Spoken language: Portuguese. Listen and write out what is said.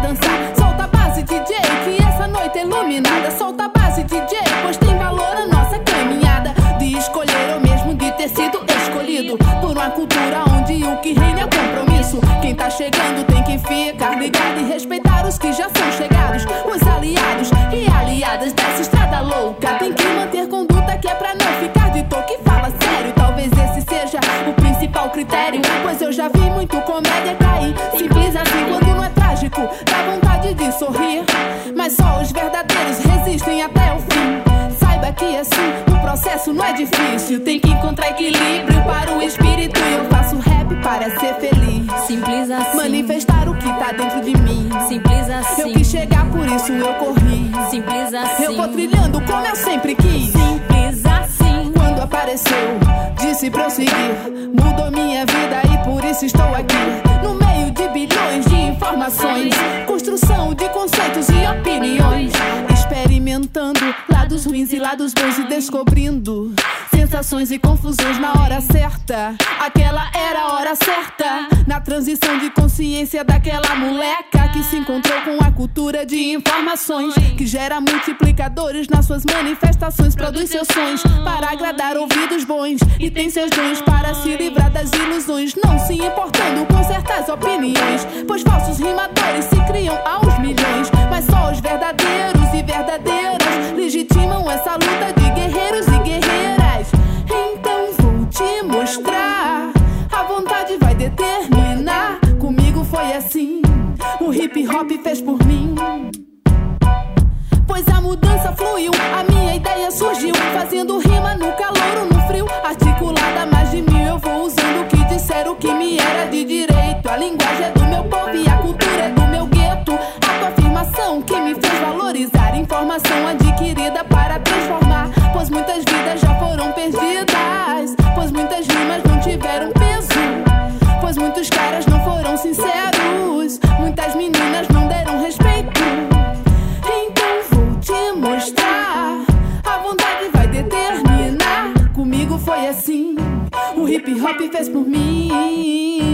dançar. Solta a base, DJ, que essa noite é iluminada. Solta a base, DJ, pois tem valor a nossa caminhada. De escolher ou mesmo de ter sido escolhido por uma cultura onde o que reina é o compromisso. Quem tá chegando tem que ficar ligado e respeitar os que já são chegados. Os aliados e aliadas dessa estrada louca. Tem que manter conduta que é pra não ficar de toque. Fala sério, talvez esse seja o principal critério, pois eu já vi muito comédia cair. Simples assim quando não é trágico, dá vontade de sorrir. Mas só os verdadeiros resistem até o fim. Saiba que assim o processo não é difícil. Tem que encontrar equilíbrio para o espírito. E eu faço rap para ser feliz. Simples assim. Manifestar o que tá dentro de mim. Simples assim. Eu quis chegar, por isso eu corri. Simples assim. Eu vou trilhando como eu sempre quis. Simples assim. Quando apareceu, disse pra eu seguir. Mudou minha vida e por isso estou aqui. No meio de bilhões de informações, construção de conceitos e opiniões. Experimentando lados ruins e lados bons e descobrindo sensações e confusões na hora certa. Aquela era a hora certa. Na transição de consciência daquela moleca que se encontrou com a cultura de informações, que gera multiplicadores nas suas manifestações. Produz seus sonhos para agradar ouvidos bons e tem seus dons para se livrar das ilusões, não se importando com certas opiniões, pois falsos rimadores se criam aos milhões. Mas só os verdadeiros e verdadeiras legitimam essa luta de guerreiros e guerreiras. Então vou te mostrar, a vontade vai determinar. Comigo foi assim, o hip hop fez por mim. Pois a mudança fluiu, a minha ideia surgiu, fazendo rima no calor ou no frio. Articulada mais de 1000, eu vou usando o que disseram que me era de direito. A linguagem é do meu povo e a cultura é do meu gueto. Autoafirmação que me fez valorizar informação adquirida para transformar. Pois muitas vidas já foram perdidas, pois muitas rimas não tiveram peso, pois muitos caras não foram sinceros, muitas meninas não deram respeito. Então vou te mostrar, a vontade vai determinar. Comigo foi assim, o hip hop fez por mim.